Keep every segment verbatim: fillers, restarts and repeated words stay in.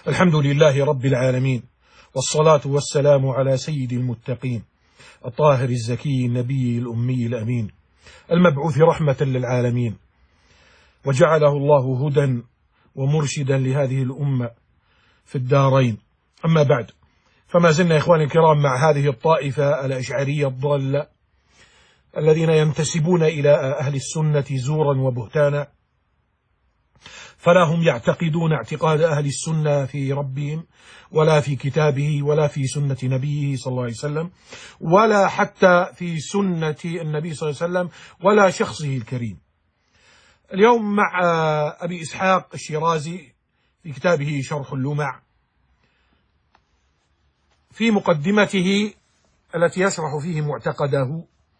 الحمد لله رب العالمين، والصلاة والسلام على سيد المتقين الطاهر الزكي النبي الأمي الأمين المبعوث رحمة للعالمين، وجعله الله هدى ومرشدا لهذه الأمة في الدارين. أما بعد، فما زلنا إخواني الكرام مع هذه الطائفة الأشعرية الضالة الذين ينتسبون إلى أهل السنة زورا وبهتانا، فلا هم يعتقدون اعتقاد أهل السنة في ربهم ولا في كتابه ولا في سنة نبيه صلى الله عليه وسلم ولا حتى في سنة النبي صلى الله عليه وسلم ولا شخصه الكريم. اليوم مع أبي إسحاق الشيرازي في كتابه شرح اللمع، في مقدمته التي يشرح فيه معتقده،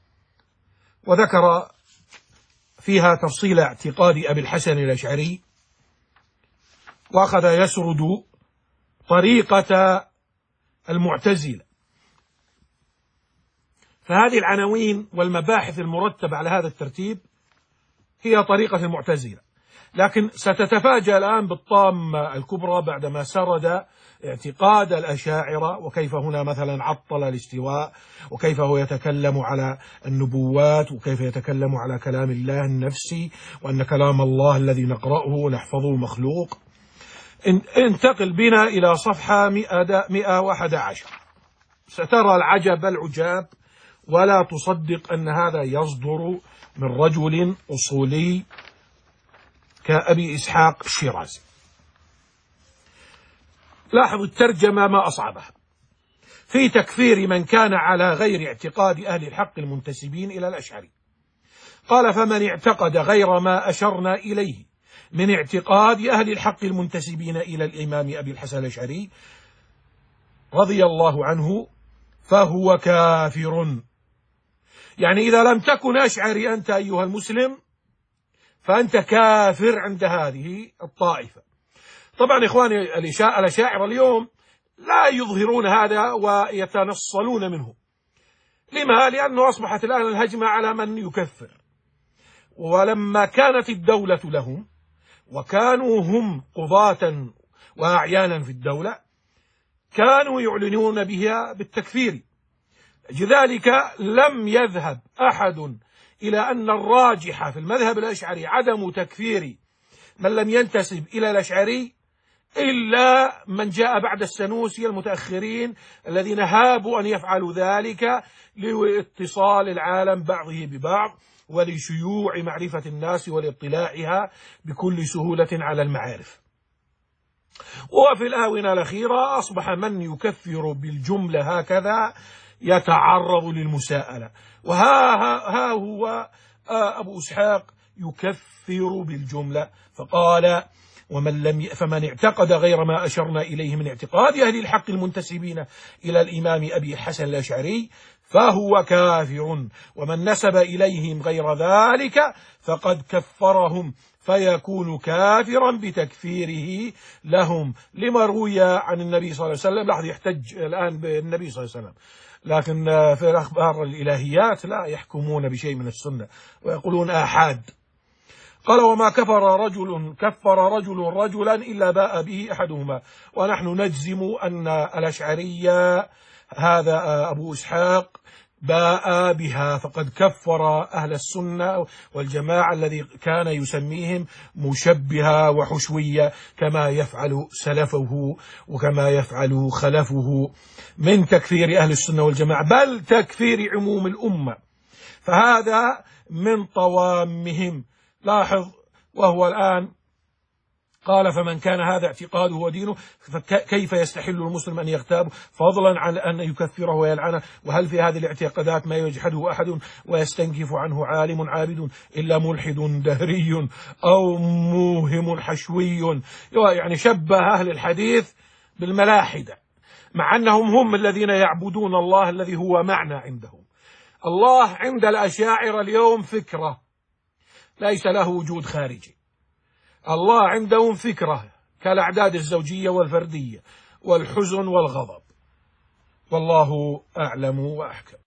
وذكر فيها تفصيل اعتقاد أبي الحسن الأشعري، وأخذ يسرد طريقة المعتزلة. فهذه العناوين والمباحث المرتبة على هذا الترتيب هي طريقة المعتزلة، لكن ستتفاجأ الآن بالطامة الكبرى بعدما سرد اعتقاد الأشاعرة، وكيف هنا مثلا عطل الاستواء، وكيف هو يتكلم على النبوات، وكيف يتكلم على كلام الله النفسي، وأن كلام الله الذي نقرأه ونحفظه مخلوق. انتقل بنا إلى صفحة مئة وأحد عشر، سترى العجب العجاب، ولا تصدق أن هذا يصدر من رجل أصولي كأبي إسحاق الشيرازي. لاحظ الترجمة ما أصعبها: في تكفير من كان على غير اعتقاد أهل الحق المنتسبين إلى الأشعري. قال: فمن اعتقد غير ما أشرنا إليه من اعتقاد أهل الحق المنتسبين إلى الإمام أبي الحسن الأشعري رضي الله عنه فهو كافر. يعني إذا لم تكن أشعري أنت أيها المسلم فأنت كافر عند هذه الطائفة. طبعا إخواني الأشاعرة اليوم لا يظهرون هذا ويتنصلون منه. لما؟ لأنه أصبحت الآن الهجمة على من يكفر، ولما كانت الدولة لهم وكانوا هم قضاة وأعيانا في الدولة كانوا يعلنون بها بالتكفير. لذلك لم يذهب أحد إلى أن الراجح في المذهب الأشعري عدم تكفير من لم ينتسب إلى الأشعري إلا من جاء بعد السنوسي المتأخرين الذين هابوا أن يفعلوا ذلك لاتصال العالم بعضه ببعض ولشيوع معرفة الناس ولاطلاعها بكل سهولة على المعارف. وفي الآونة الأخيرة أصبح من يكفر بالجملة هكذا يتعرض للمساءلة، وها ها هو أبو إسحاق يكفر بالجملة، فقال: ومن لم ي... فمن اعتقد غير ما أشرنا إليه من اعتقاد أهل الحق المنتسبين إلى الإمام أبي الحسن الأشعري فهو كافر، ومن نسب إليهم غير ذلك فقد كفرهم فيكون كافرا بتكفيره لهم، لما روي عن النبي صلى الله عليه وسلم. لاحظ يحتج الآن بالنبي صلى الله عليه وسلم، لكن في الأخبار الإلهيات لا يحكمون بشيء من السنة ويقولون آحاد. قال: وما كفر رجل كفر رجل رجلا إلا باء به أحدهما، ونحن نجزم أن الأشعري هذا أبو إسحاق باء بها، فقد كفر أهل السنة والجماعة الذي كان يسميهم مشبهة وحشوية كما يفعل سلفه وكما يفعل خلفه من تكفير أهل السنة والجماعة، بل تكفير عموم الأمة، فهذا من طوامهم. لاحظ: وهو الآن قال: فمن كان هذا اعتقاده ودينه فكيف يستحل المسلم أن يغتابه فضلا عن أن يكفره ويلعنه؟ وهل في هذه الاعتقادات ما يجحده أحد ويستنكف عنه عالم عابد إلا ملحد دهري أو موهم حشوي؟ يعني شبه أهل الحديث بالملاحدة، مع أنهم هم الذين يعبدون الله الذي هو معنى عندهم. الله عند الأشاعرة اليوم فكرة ليس له وجود خارجي. الله عندهم فكرة كالأعداد الزوجية والفردية والحزن والغضب. والله أعلم وأحكم.